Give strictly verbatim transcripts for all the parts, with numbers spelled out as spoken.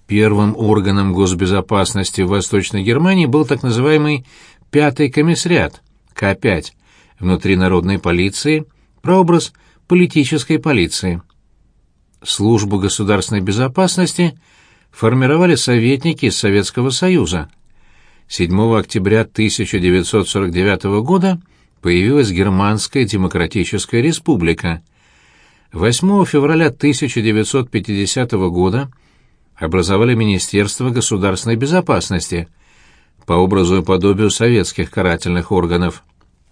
Первым органом госбезопасности в Восточной Германии был так называемый «Пятый комиссариат» К пять внутри народной полиции, прообраз политической полиции. Службу государственной безопасности формировали советники из Советского Союза. седьмого октября тысяча девятьсот сорок девятого года появилась Германская Демократическая Республика. восьмого февраля тысяча девятьсот пятидесятого года образовали Министерство государственной безопасности по образу и подобию советских карательных органов.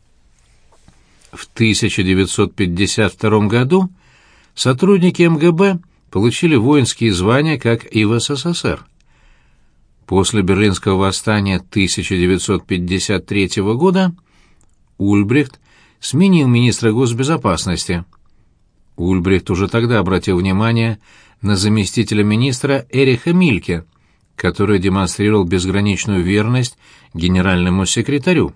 В тысяча девятьсот пятьдесят втором году сотрудники эм гэ бэ получили воинские звания, как и в эс эс эс эр. После Берлинского восстания тысяча девятьсот пятьдесят третьего года Ульбрихт сменил министра госбезопасности. Ульбрихт уже тогда обратил внимание на заместителя министра Эриха Мильке, который демонстрировал безграничную верность генеральному секретарю.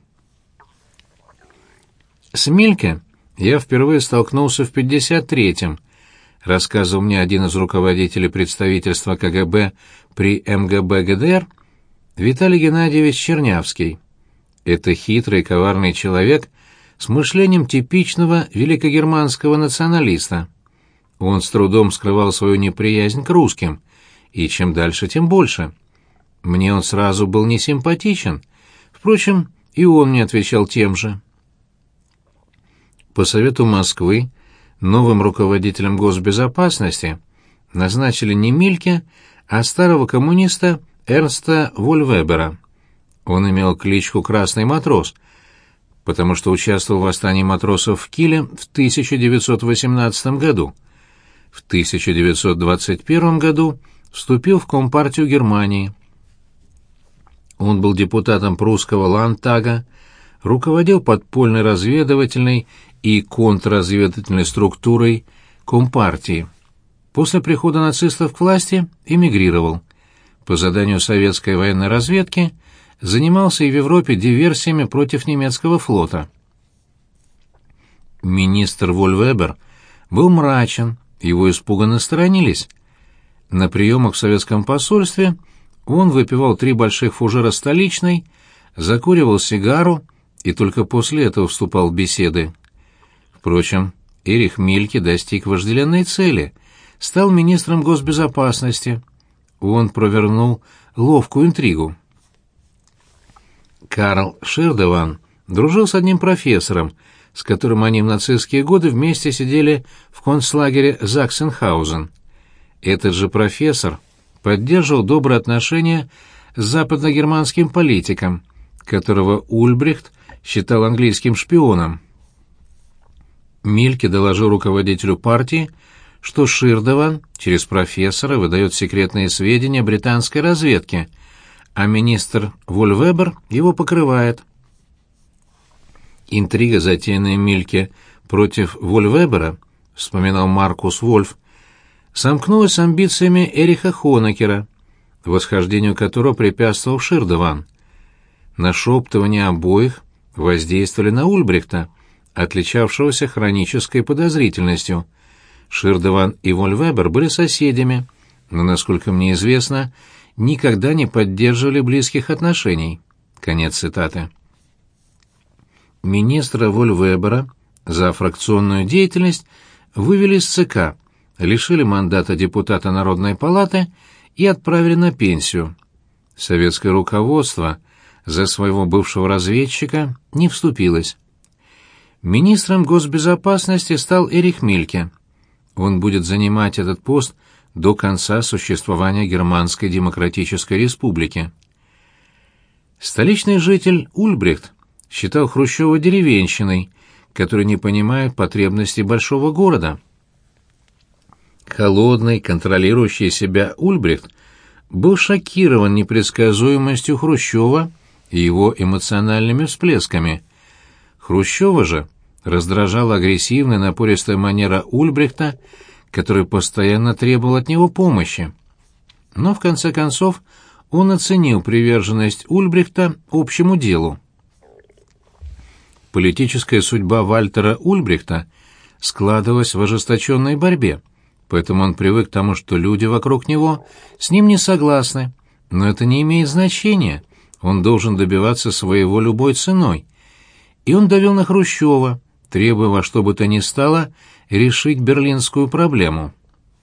С Мильке я впервые столкнулся в пятьдесят третьем, рассказывал мне один из руководителей представительства ка гэ бэ при эм гэ бэ гэ дэ эр, Виталий Геннадьевич Чернявский. Это хитрый и коварный человек с мышлением типичного великогерманского националиста. Он с трудом скрывал свою неприязнь к русским, и чем дальше, тем больше. Мне он сразу был несимпатичен, впрочем, и он мне отвечал тем же. По совету Москвы новым руководителем госбезопасности назначили не Мильке, а старого коммуниста Эрнста Вольвебера. Он имел кличку «Красный матрос», потому что участвовал в восстании матросов в Киле в тысяча девятьсот восемнадцатом году. В тысяча девятьсот двадцать первом году вступил в Компартию Германии. Он был депутатом прусского Ландтага, руководил подпольной разведывательной и контрразведывательной структурой Компартии. После прихода нацистов к власти эмигрировал. По заданию советской военной разведки занимался и в Европе диверсиями против немецкого флота. Министр Вольвебер был мрачен, его испуганно сторонились. На приемах в советском посольстве он выпивал три больших фужера столичной, закуривал сигару и только после этого вступал в беседы. Впрочем, Эрих Мильке достиг вожделенной цели, стал министром госбезопасности. Он провернул ловкую интригу. Карл Ширдеван дружил с одним профессором, с которым они в нацистские годы вместе сидели в концлагере Заксенхаузен. Этот же профессор поддерживал добрые отношения с западногерманским политиком, которого Ульбрихт считал английским шпионом. Мильке доложил руководителю партии, что Ширдеван через профессора выдает секретные сведения британской разведке, а министр Вольвебер его покрывает. Интрига, затеянная Мильке против Вольвебера, вспоминал Маркус Вольф, сомкнулась с амбициями Эриха Хонекера, восхождению которого препятствовал Ширдеван. Нашептывания обоих воздействовали на Ульбрихта, отличавшегося хронической подозрительностью. Ширдеван и Вольвебер были соседями, но, насколько мне известно, никогда не поддерживали близких отношений. Конец цитаты. Министра Вольвебера за фракционную деятельность вывели из ЦК, лишили мандата депутата Народной палаты и отправили на пенсию. Советское руководство за своего бывшего разведчика не вступилось. Министром госбезопасности стал Эрих Мильке. Он будет занимать этот пост до конца существования Германской Демократической Республики. Столичный житель Ульбрихт считал Хрущева деревенщиной, который не понимает потребностей большого города. Холодный, контролирующий себя Ульбрихт был шокирован непредсказуемостью Хрущева и его эмоциональными всплесками. Хрущева же раздражала агрессивная напористая манера Ульбрихта, который постоянно требовал от него помощи. Но в конце концов он оценил приверженность Ульбрихта общему делу. Политическая судьба Вальтера Ульбрихта складывалась в ожесточенной борьбе, поэтому он привык к тому, что люди вокруг него с ним не согласны. Но это не имеет значения, он должен добиваться своего любой ценой. И он давил на Хрущева, требуя во что бы то ни стало решить берлинскую проблему.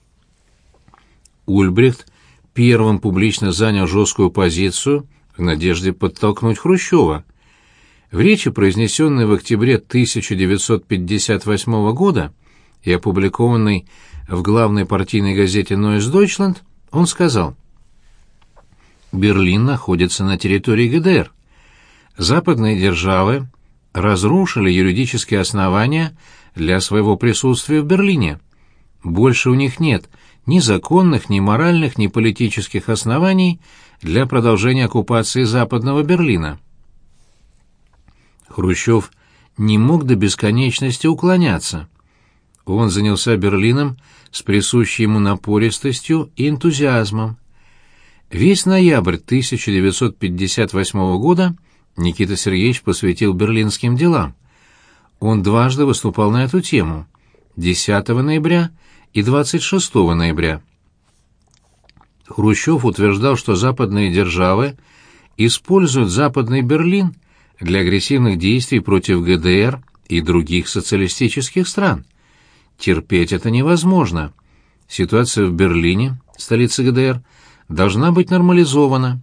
Ульбрихт первым публично занял жесткую позицию в надежде подтолкнуть Хрущева. В речи, произнесенной в октябре тысяча девятьсот пятьдесят восьмого года и опубликованной в главной партийной газете «Neues Deutschland», он сказал: «Берлин находится на территории ГДР. Западные державы разрушили юридические основания для своего присутствия в Берлине. Больше у них нет ни законных, ни моральных, ни политических оснований для продолжения оккупации Западного Берлина». Хрущев не мог до бесконечности уклоняться. Он занялся Берлином с присущей ему напористостью и энтузиазмом. Весь ноябрь тысяча девятьсот пятьдесят восьмого года Никита Сергеевич посвятил берлинским делам. Он дважды выступал на эту тему — десятого ноября и двадцать шестого ноября. Хрущев утверждал, что западные державы используют Западный Берлин для агрессивных действий против ГДР и других социалистических стран. Терпеть это невозможно. Ситуация в Берлине, столице ГДР, должна быть нормализована.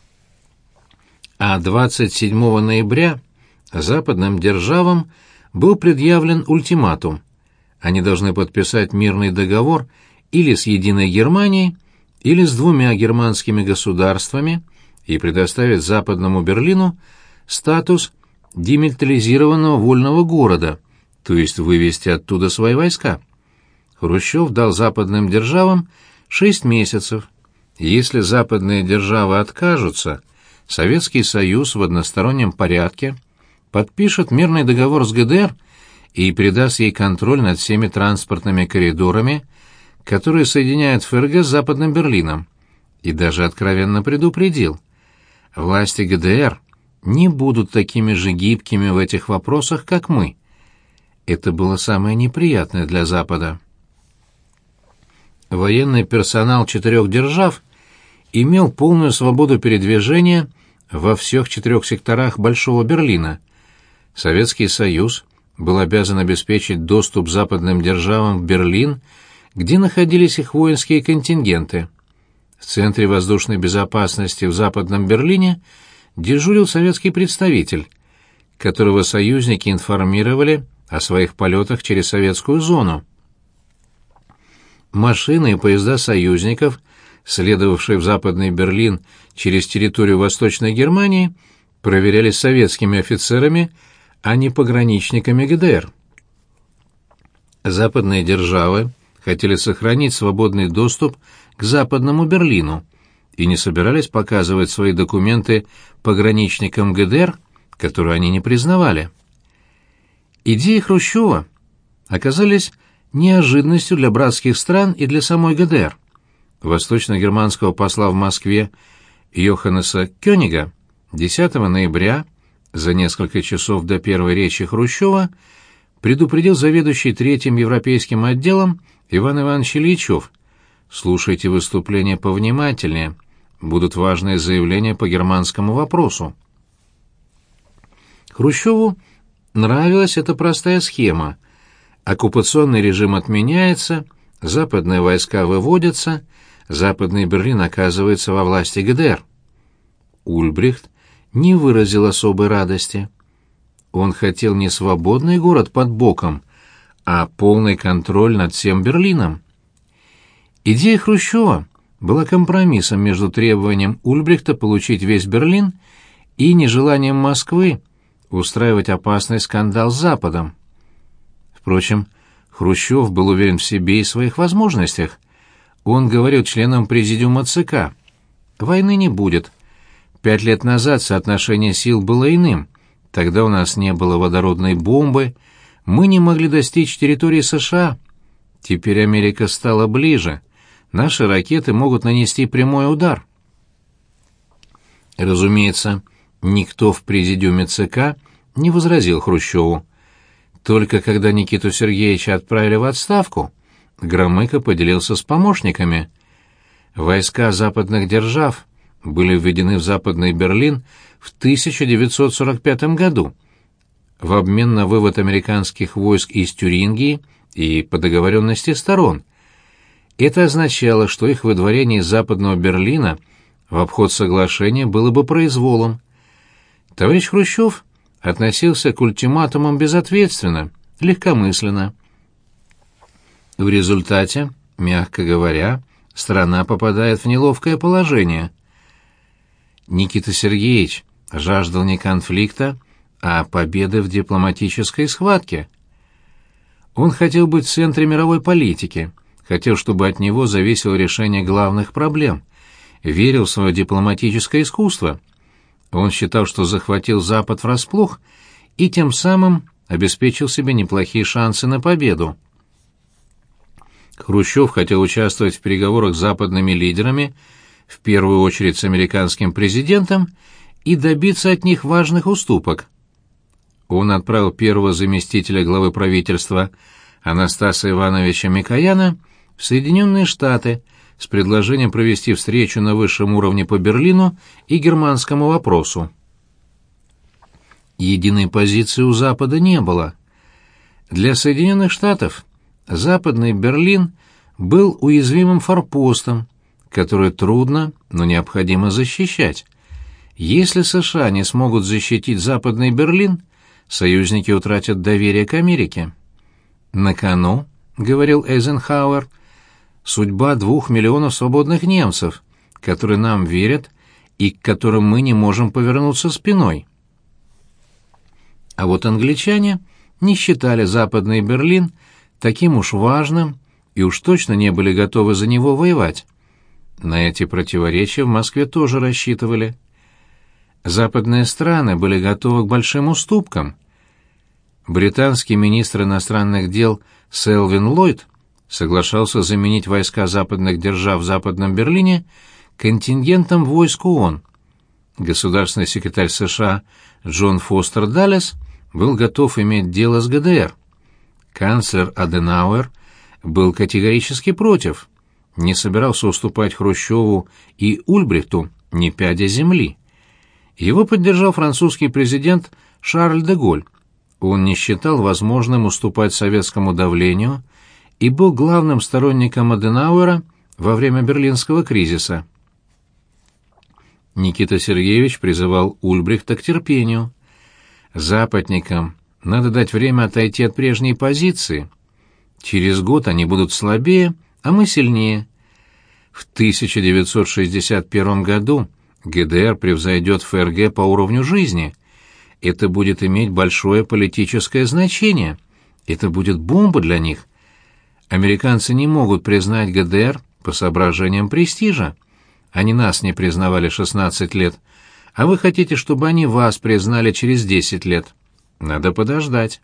А двадцать седьмого ноября западным державам был предъявлен ультиматум. Они должны подписать мирный договор или с Единой Германией, или с двумя германскими государствами и предоставить Западному Берлину статус демилитаризированного вольного города, то есть вывести оттуда свои войска. Хрущев дал западным державам шесть месяцев. Если западные державы откажутся, Советский Союз в одностороннем порядке подпишет мирный договор с ГДР и передаст ей контроль над всеми транспортными коридорами, которые соединяют ФРГ с Западным Берлином, и даже откровенно предупредил: власти ГДР не будут такими же гибкими в этих вопросах, как мы. Это было самое неприятное для Запада. Военный персонал четырех держав имел полную свободу передвижения во всех четырех секторах Большого Берлина. Советский Союз был обязан обеспечить доступ западным державам в Берлин, где находились их воинские контингенты. В Центре воздушной безопасности в Западном Берлине дежурил советский представитель, которого союзники информировали о своих полетах через советскую зону. Машины и поезда союзников, следовавшие в Западный Берлин через территорию Восточной Германии, проверялись советскими офицерами, а не пограничниками ГДР. Западные державы хотели сохранить свободный доступ к Западному Берлину и не собирались показывать свои документы пограничникам ГДР, которые они не признавали. Идеи Хрущева оказались неожиданностью для братских стран и для самой ГДР. Восточно-германского посла в Москве Йоханнеса Кёнига десятого ноября, за несколько часов до первой речи Хрущева, предупредил заведующий третьим европейским отделом Иван Иванович Ильичев: «Слушайте выступления повнимательнее, будут важные заявления по германскому вопросу». Хрущеву нравилась эта простая схема. Оккупационный режим отменяется, западные войска выводятся, Западный Берлин оказывается во власти ГДР. Ульбрихт не выразил особой радости. Он хотел не свободный город под боком, а полный контроль над всем Берлином. Идея Хрущева была компромиссом между требованием Ульбрихта получить весь Берлин и нежеланием Москвы устраивать опасный скандал с Западом. Впрочем, Хрущев был уверен в себе и своих возможностях. Он говорил членам президиума ЦК: «Войны не будет. Пять лет назад соотношение сил было иным. Тогда у нас не было водородной бомбы, мы не могли достичь территории США. Теперь Америка стала ближе. Наши ракеты могут нанести прямой удар». Разумеется, никто в президиуме ЦК не возразил Хрущеву. Только когда Никиту Сергеевича отправили в отставку, Громыко поделился с помощниками. Войска западных держав были введены в Западный Берлин в тысяча девятьсот сорок пятом году в обмен на вывод американских войск из Тюрингии и по договоренности сторон. Это означало, что их выдворение из Западного Берлина в обход соглашения было бы произволом. Товарищ Хрущев относился к ультиматумам безответственно, легкомысленно. В результате, мягко говоря, страна попадает в неловкое положение. Никита Сергеевич жаждал не конфликта, а победы в дипломатической схватке. Он хотел быть в центре мировой политики, хотел, чтобы от него зависело решение главных проблем, верил в свое дипломатическое искусство. Он считал, что захватил Запад врасплох и тем самым обеспечил себе неплохие шансы на победу. Хрущев хотел участвовать в переговорах с западными лидерами, в первую очередь с американским президентом, и добиться от них важных уступок. Он отправил первого заместителя главы правительства Анастаса Ивановича Микояна в Соединенные Штаты с предложением провести встречу на высшем уровне по Берлину и германскому вопросу. Единой позиции у Запада не было. Для Соединенных Штатов Западный Берлин был уязвимым форпостом, который трудно, но необходимо защищать. Если США не смогут защитить Западный Берлин, союзники утратят доверие к Америке. «На кону, — говорил Эйзенхауэр, — судьба двух миллионов свободных немцев, которые нам верят и к которым мы не можем повернуться спиной». А вот англичане не считали Западный Берлин таким уж важным и уж точно не были готовы за него воевать. На эти противоречия в Москве тоже рассчитывали. Западные страны были готовы к большим уступкам. Британский министр иностранных дел Селвин Ллойд соглашался заменить войска западных держав в Западном Берлине контингентом войск ООН. Государственный секретарь США Джон Фостер Даллес был готов иметь дело с ГДР. Канцлер Аденауэр был категорически против, не собирался уступать Хрущеву и Ульбрихту ни пяди земли. Его поддержал французский президент Шарль де Голль. Он не считал возможным уступать советскому давлению и был главным сторонником Аденауэра во время Берлинского кризиса. Никита Сергеевич призывал Ульбрихта к терпению. Западникам надо дать время отойти от прежней позиции. Через год они будут слабее, а мы сильнее. В тысяча девятьсот шестьдесят первом году ГДР превзойдет ФРГ по уровню жизни. Это будет иметь большое политическое значение. Это будет бомба для них. Американцы не могут признать ГДР по соображениям престижа. Они нас не признавали шестнадцать лет, а вы хотите, чтобы они вас признали через десять лет. Надо подождать.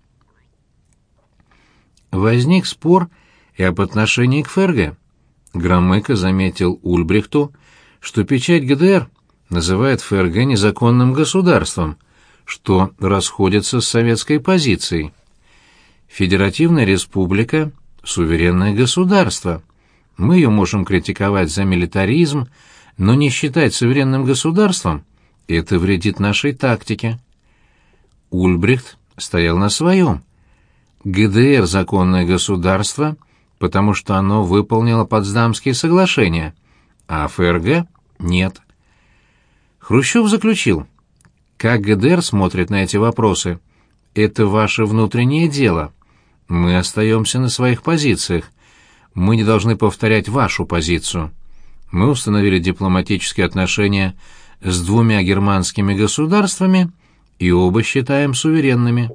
Возник спор и об отношении к ФРГ. Громыко заметил Ульбрихту, что печать ГДР называет ФРГ незаконным государством, что расходится с советской позицией. Федеративная республика — суверенное государство. Мы ее можем критиковать за милитаризм, но не считать суверенным государством — это вредит нашей тактике. Ульбрихт стоял на своем. ГДР — законное государство, потому что оно выполнило Потсдамские соглашения, а ФРГ — нет. Хрущев заключил: как ГДР смотрит на эти вопросы, это ваше внутреннее дело. Мы остаемся на своих позициях. Мы не должны повторять вашу позицию. Мы установили дипломатические отношения с двумя германскими государствами и оба считаем суверенными.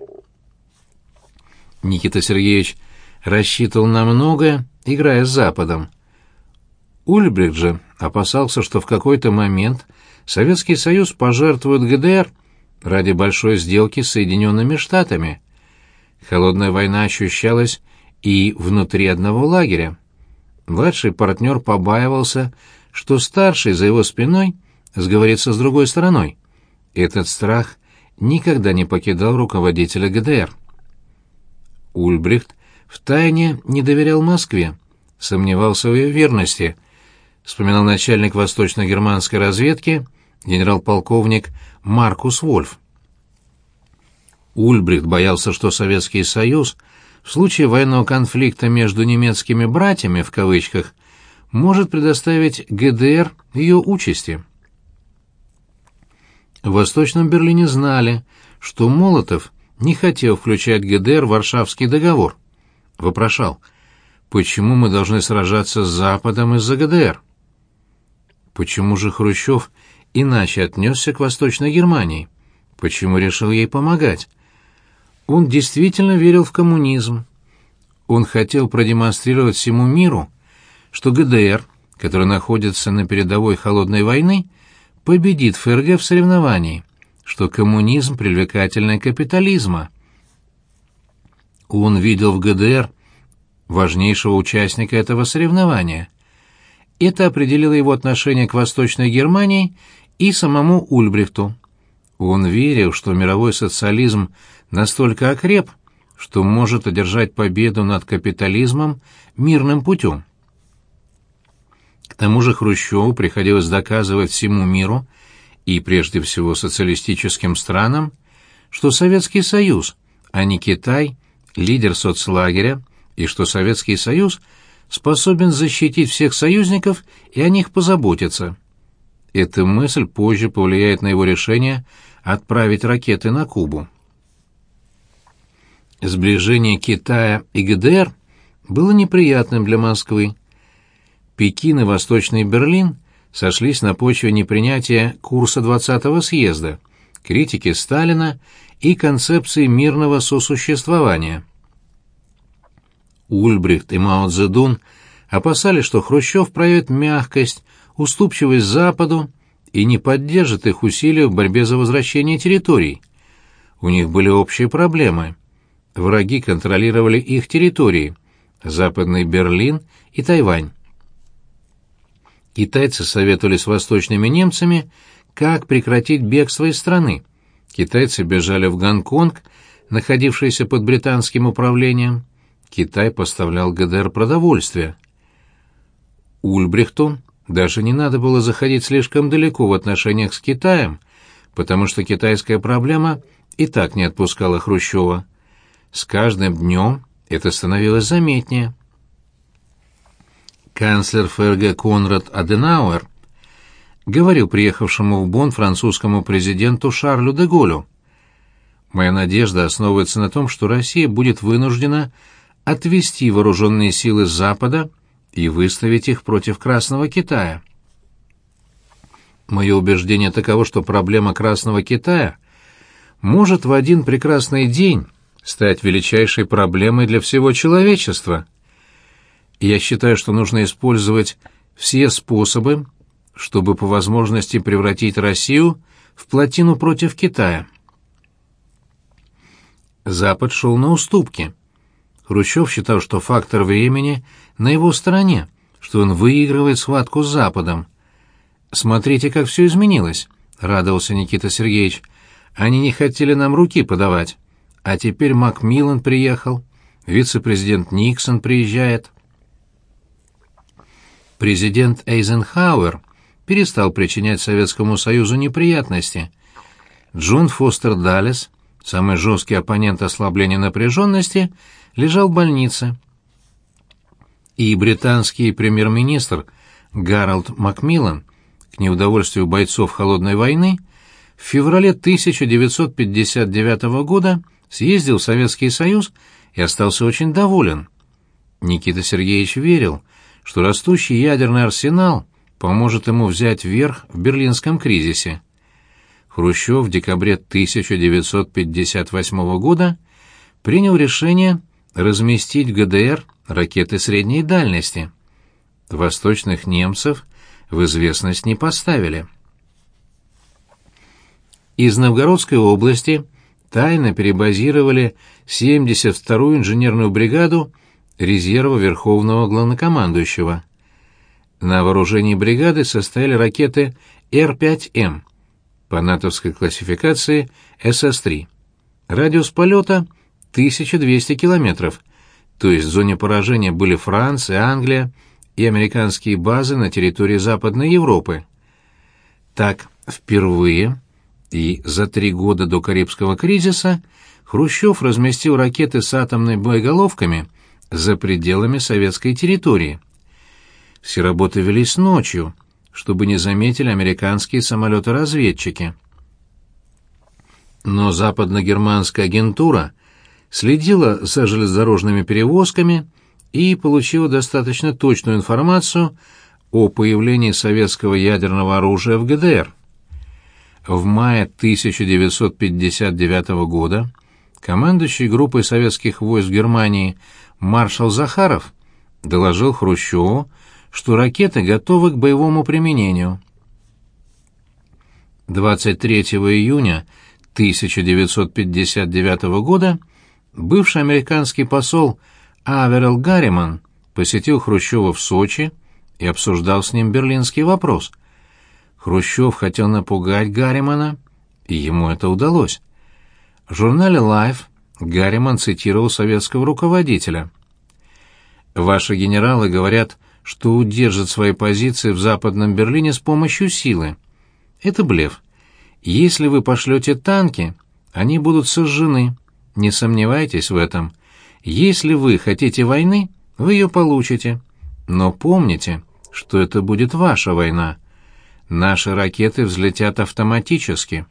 Никита Сергеевич рассчитывал на многое, играя с Западом. Ульбрихт же опасался, что в какой-то момент Советский Союз пожертвует ГДР ради большой сделки с Соединенными Штатами. Холодная война ощущалась и внутри одного лагеря. Младший партнер побаивался, что старший за его спиной сговорится с другой стороной. Этот страх никогда не покидал руководителя ГДР. Ульбрихт втайне не доверял Москве, сомневался в ее верности, вспоминал начальник восточно-германской разведки генерал-полковник Маркус Вольф. Ульбрихт боялся, что Советский Союз в случае военного конфликта между немецкими «братьями» в кавычках может предоставить ГДР ее участи. В Восточном Берлине знали, что Молотов не хотел включать ГДР в Варшавский договор. Вопрошал: почему мы должны сражаться с Западом из-за ГДР? Почему же Хрущев иначе отнесся к Восточной Германии? Почему решил ей помогать? Он действительно верил в коммунизм. Он хотел продемонстрировать всему миру, что ГДР, который находится на передовой холодной войны, победит ФРГ в соревновании, что коммунизм привлекательнее капитализма. Он видел в ГДР важнейшего участника этого соревнования. Это определило его отношение к Восточной Германии и самому Ульбрихту. Он верил, что мировой социализм настолько окреп, что может одержать победу над капитализмом мирным путем. К тому же Хрущеву приходилось доказывать всему миру, и прежде всего социалистическим странам, что Советский Союз, а не Китай, лидер соцлагеря, и что Советский Союз способен защитить всех союзников и о них позаботиться. Эта мысль позже повлияет на его решение отправить ракеты на Кубу. Сближение Китая и ГДР было неприятным для Москвы. Пекин и Восточный Берлин сошлись на почве непринятия курса двадцатого съезда, критики Сталина и концепции мирного сосуществования. Ульбрихт и Мао Цзэдун опасались, что Хрущев проявит мягкость, уступчивость Западу и не поддержит их усилия в борьбе за возвращение территорий. У них были общие проблемы. Враги контролировали их территории – Западный Берлин и Тайвань. Китайцы советовали с восточными немцами, как прекратить бегство из страны. Китайцы бежали в Гонконг, находившийся под британским управлением. Китай поставлял ГДР продовольствие. Ульбрихту даже не надо было заходить слишком далеко в отношениях с Китаем, потому что китайская проблема и так не отпускала Хрущева. С каждым днем это становилось заметнее. Канцлер ФРГ Конрад Аденауэр говорил приехавшему в Бонн французскому президенту Шарлю де Голлю: «Моя надежда основывается на том, что Россия будет вынуждена отвести вооруженные силы с Запада и выставить их против Красного Китая. Мое убеждение таково, что проблема Красного Китая может в один прекрасный день стать величайшей проблемой для всего человечества. Я считаю, что нужно использовать все способы, чтобы по возможности превратить Россию в плотину против Китая». Запад шел на уступки. Хрущев считал, что фактор времени на его стороне, что он выигрывает схватку с Западом. «Смотрите, как все изменилось», — радовался Никита Сергеевич. «Они не хотели нам руки подавать. А теперь Макмиллан приехал, вице-президент Никсон приезжает». Президент Эйзенхауэр перестал причинять Советскому Союзу неприятности. Джон Фостер Даллес, самый жесткий оппонент ослабления напряженности, лежал в больнице. И британский премьер-министр Гарольд Макмиллан, к неудовольствию бойцов Холодной войны, в феврале тысяча девятьсот пятьдесят девятого года съездил в Советский Союз и остался очень доволен. Никита Сергеевич верил, что растущий ядерный арсенал поможет ему взять верх в берлинском кризисе. Хрущев в декабре тысяча девятьсот пятьдесят восьмого года принял решение разместить в ГДР ракеты средней дальности. Восточных немцев в известность не поставили. Из Новгородской области тайно перебазировали семьдесят вторую инженерную бригаду резерва Верховного Главнокомандующего. На вооружении бригады состояли ракеты Эр пять Эм по натовской классификации Эс Эс три. Радиус полета — тысяча двести километров, то есть в зоне поражения были Франция, Англия и американские базы на территории Западной Европы. Так, впервые и за три года до Карибского кризиса Хрущев разместил ракеты с атомными боеголовками за пределами советской территории. Все работы велись ночью, чтобы не заметили американские самолеты-разведчики. Но западно-германская агентура следила за железнодорожными перевозками и получила достаточно точную информацию о появлении советского ядерного оружия в ГДР. В мае тысяча девятьсот пятьдесят девятого года командующий группой советских войск в Германии маршал Захаров доложил Хрущеву, что ракеты готовы к боевому применению. двадцать третьего июня тысяча девятьсот пятьдесят девятого года бывший американский посол Аверелл Гарриман посетил Хрущева в Сочи и обсуждал с ним берлинский вопрос. Хрущев хотел напугать Гарримана, и ему это удалось. В журнале Life Гарриман цитировал советского руководителя. «Ваши генералы говорят, что удержат свои позиции в Западном Берлине с помощью силы. Это блеф. Если вы пошлете танки, они будут сожжены. Не сомневайтесь в этом. Если вы хотите войны, вы ее получите. Но помните, что это будет ваша война. Наши ракеты взлетят автоматически».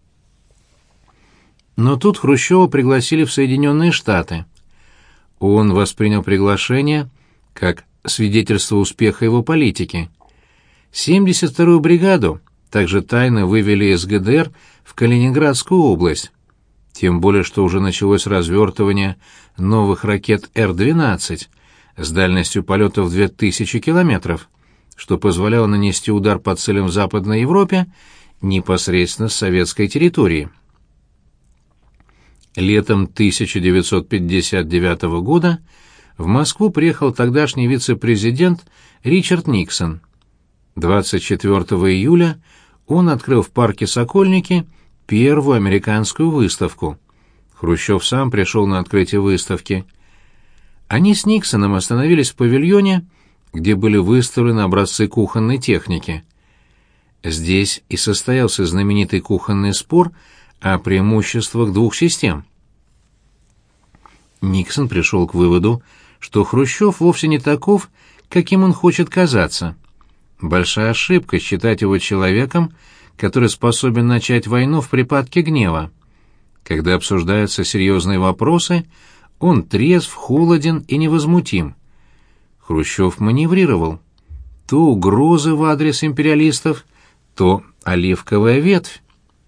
Но тут Хрущева пригласили в Соединенные Штаты. Он воспринял приглашение как свидетельство успеха его политики. семьдесят вторую бригаду также тайно вывели из ГДР в Калининградскую область. Тем более, что уже началось развертывание новых ракет Р двенадцать с дальностью полета в две тысячи километров, что позволяло нанести удар по целям в Западной Европе непосредственно с советской территории. Летом тысяча девятьсот пятьдесят девятого года в Москву приехал тогдашний вице-президент Ричард Никсон. двадцать четвёртого июля он открыл в парке Сокольники первую американскую выставку. Хрущев сам пришел на открытие выставки. Они с Никсоном остановились в павильоне, где были выставлены образцы кухонной техники. Здесь и состоялся знаменитый кухонный спор о преимуществах двух систем. Никсон пришел к выводу, что Хрущев вовсе не таков, каким он хочет казаться. Большая ошибка считать его человеком, который способен начать войну в припадке гнева. Когда обсуждаются серьезные вопросы, он трезв, холоден и невозмутим. Хрущев маневрировал. То угрозы в адрес империалистов, то оливковая ветвь.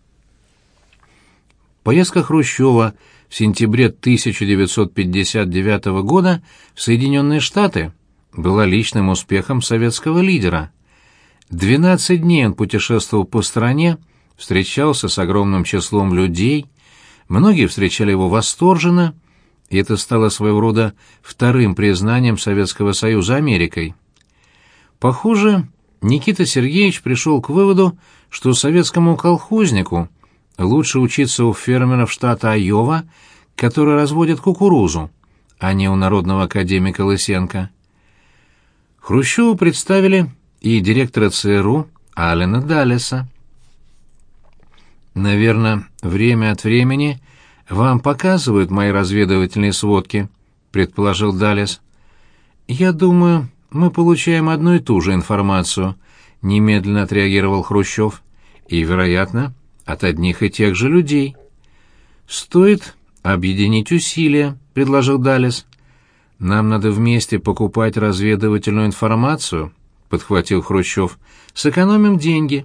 Поездка Хрущева в сентябре тысяча девятьсот пятьдесят девятого года в Соединенные Штаты была личным успехом советского лидера. двенадцать дней он путешествовал по стране, встречался с огромным числом людей, многие встречали его восторженно, и это стало своего рода вторым признанием Советского Союза Америкой. Похоже, Никита Сергеевич пришел к выводу, что советскому колхознику лучше учиться у фермеров штата Айова, которые разводят кукурузу, а не у народного академика Лысенко. Хрущеву представили и директора ЦРУ Аллена Даллеса. «Наверное, время от времени вам показывают мои разведывательные сводки», — предположил Даллес. «Я думаю, мы получаем одну и ту же информацию», — немедленно отреагировал Хрущев. «И, вероятно, от одних и тех же людей». «Стоит объединить усилия», — предложил Даллес. «Нам надо вместе покупать разведывательную информацию», — подхватил Хрущев. «Сэкономим деньги».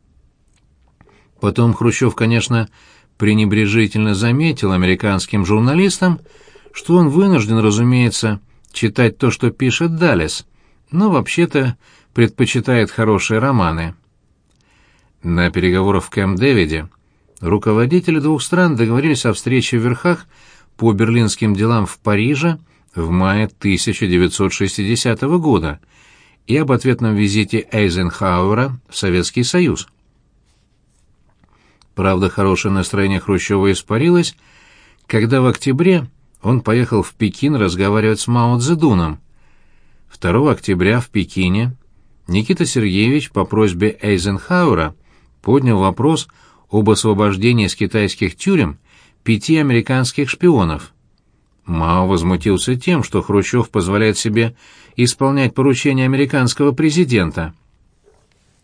Потом Хрущев, конечно, пренебрежительно заметил американским журналистам, что он вынужден, разумеется, читать то, что пишет Даллес, но вообще-то предпочитает хорошие романы. На переговорах в Кэмп-Дэвиде руководители двух стран договорились о встрече в верхах по берлинским делам в Париже в мае тысяча девятьсот шестидесятого года и об ответном визите Эйзенхауэра в Советский Союз. Правда, хорошее настроение Хрущева испарилось, когда в октябре он поехал в Пекин разговаривать с Мао Цзэдуном. второго октября в Пекине Никита Сергеевич по просьбе Эйзенхауэра поднял вопрос об освобождении из китайских тюрем пяти американских шпионов. Мао возмутился тем, что Хрущев позволяет себе исполнять поручения американского президента.